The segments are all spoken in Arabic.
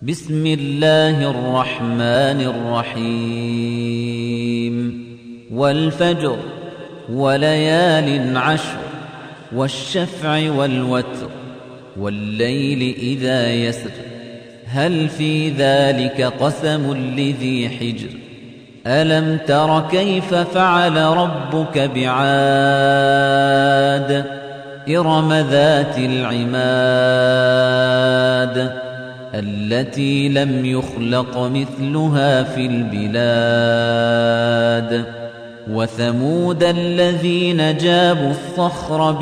بسم الله الرحمن الرحيم والفجر وليال عشر والشفع والوتر والليل إذا يسر هل في ذلك قسم لذي حجر ألم تر كيف فعل ربك بعاد إرم ذات العماد التي لم يخلق مثلها في البلاد وثمود الذين جابوا الصخر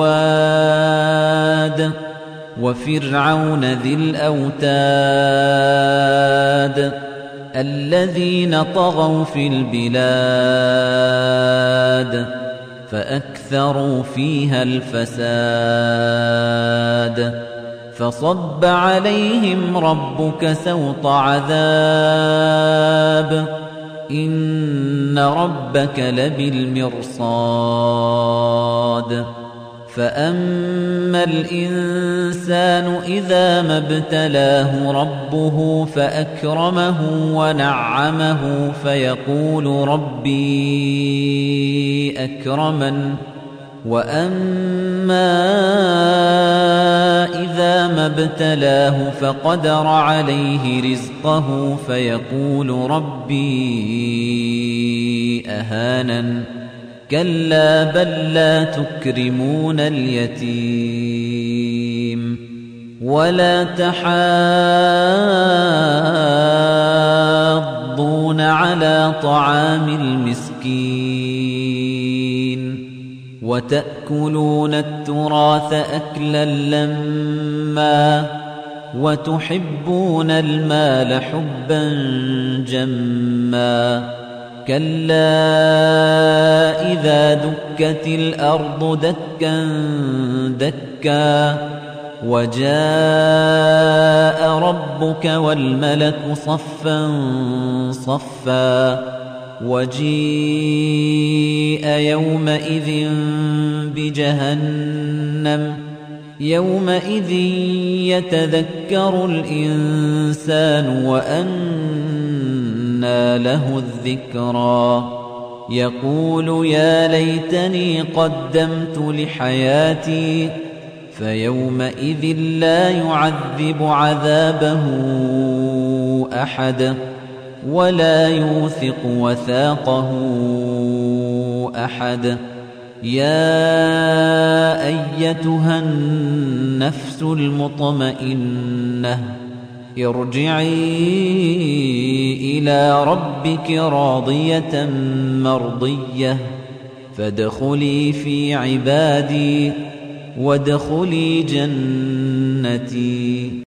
بالواد وفرعون ذي الأوتاد الذين طغوا في البلاد فأكثروا فيها الفساد فصب عليهم ربك سوط عذاب إن ربك لبالمرصاد فأما الإنسان إذا ما ابتلاه ربه فأكرمه ونعمه فيقول ربي أكرمن وأما إذا ما ابتلاه فقدر عليه رزقه فيقول ربي أهانن كلا بل لا تكرمون اليتيم ولا تحاضون على طعام المسكين وتأكلون التراث أكلا لما وتحبون المال حبا جما كلا إذا دكت الأرض دكا دكا وجاء ربك والملك صفا صفا وجيء يومئذ بجهنم يومئذ يتذكر الإنسان وأنى له الذكرى يقول يا ليتني قدمت لحياتي فيومئذ لا يعذب عذابه أحد ولا يوثق وثاقه أحد يا أيتها النفس المطمئنة ارجعي إلى ربك راضية مرضية فادخلي في عبادي وادخلي جنتي